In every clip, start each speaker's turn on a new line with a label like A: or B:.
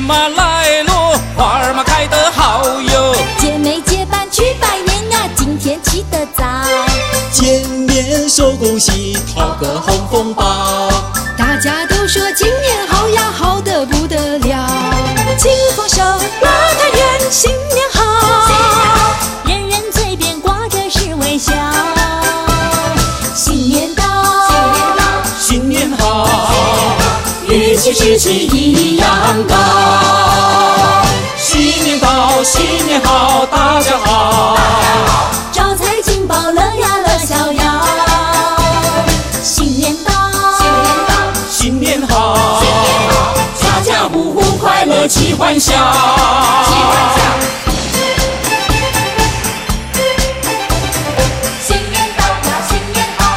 A: 嘛来喽，花儿嘛开得好哟。
B: 姐妹结伴去拜年呀，今天起得早。
C: 见面说恭喜，讨个红红包。
B: 大家都说今年好呀，好得不得了。请放手，乐团圆，新年好。人人嘴边挂着是微笑。新年到，
A: 新年好，
B: 运气士气一样高。
A: 新年到，新年好，大家好。
B: 招财进宝，乐呀乐逍遥。新年到，
A: 新年好，
B: 家家户户快乐齐欢笑。新年到呀，新年好。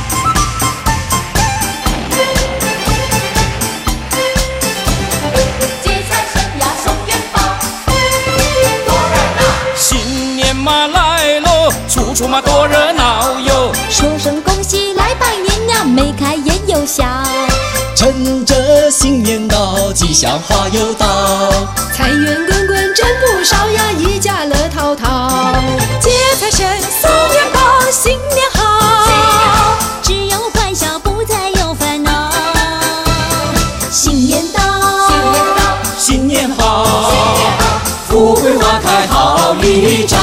B: 接财神呀，送元宝。多热闹！
A: 新年嘛来喽，处处嘛多热闹哟。
B: 说声恭喜来拜年呀，眉开眼又笑。
C: 趁着新年到，吉祥话又到。
B: 财源滚滚真不少呀，一家乐淘淘。接财神送元宝，新年好。只有欢笑，不再有烦恼。新年到，
A: 新年好，富贵花开好一朝。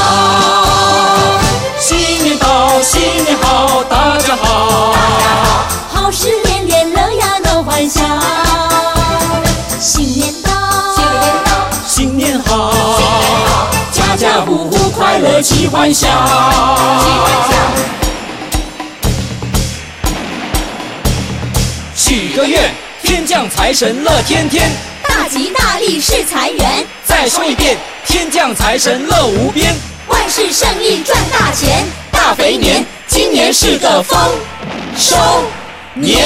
A: 新年到，新年好，大家好。
B: 好事连连，乐呀乐欢笑。新年到，
A: 新年好，家家户户快乐齐欢笑。许个愿，天降财神乐天天。
B: 大吉大利是财源。
A: 再说一遍，天降财神乐无边。
B: 万事胜意赚大钱。
A: 大肥年，今年是个丰收年。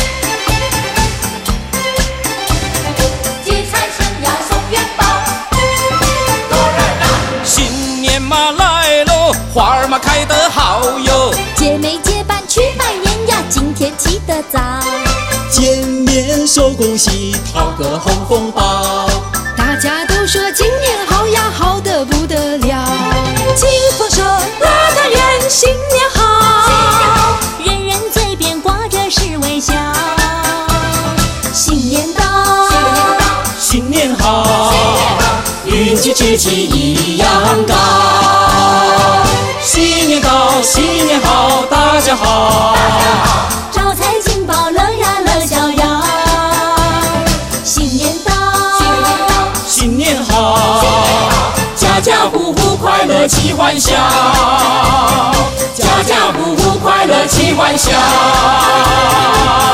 B: 接财神呀，送元宝。多热闹！
A: 新年嘛来喽，花儿嘛开得好哟。
B: 姐妹结伴去拜年呀，今天起得早。
C: 见面说恭喜，讨个红红包。
B: 大家都说今年好呀，好得不得了。请放手，乐团圆，新年好。人人嘴边挂着是微笑。新年到，
A: 新年好，
C: 运气志气一样高。
A: 新年到，新年好，大家好。
B: 招财进宝，乐呀乐逍遥。新年到，
A: 新年好，
C: 家家户户快乐齐欢笑。
A: 家家户户快乐齐欢笑。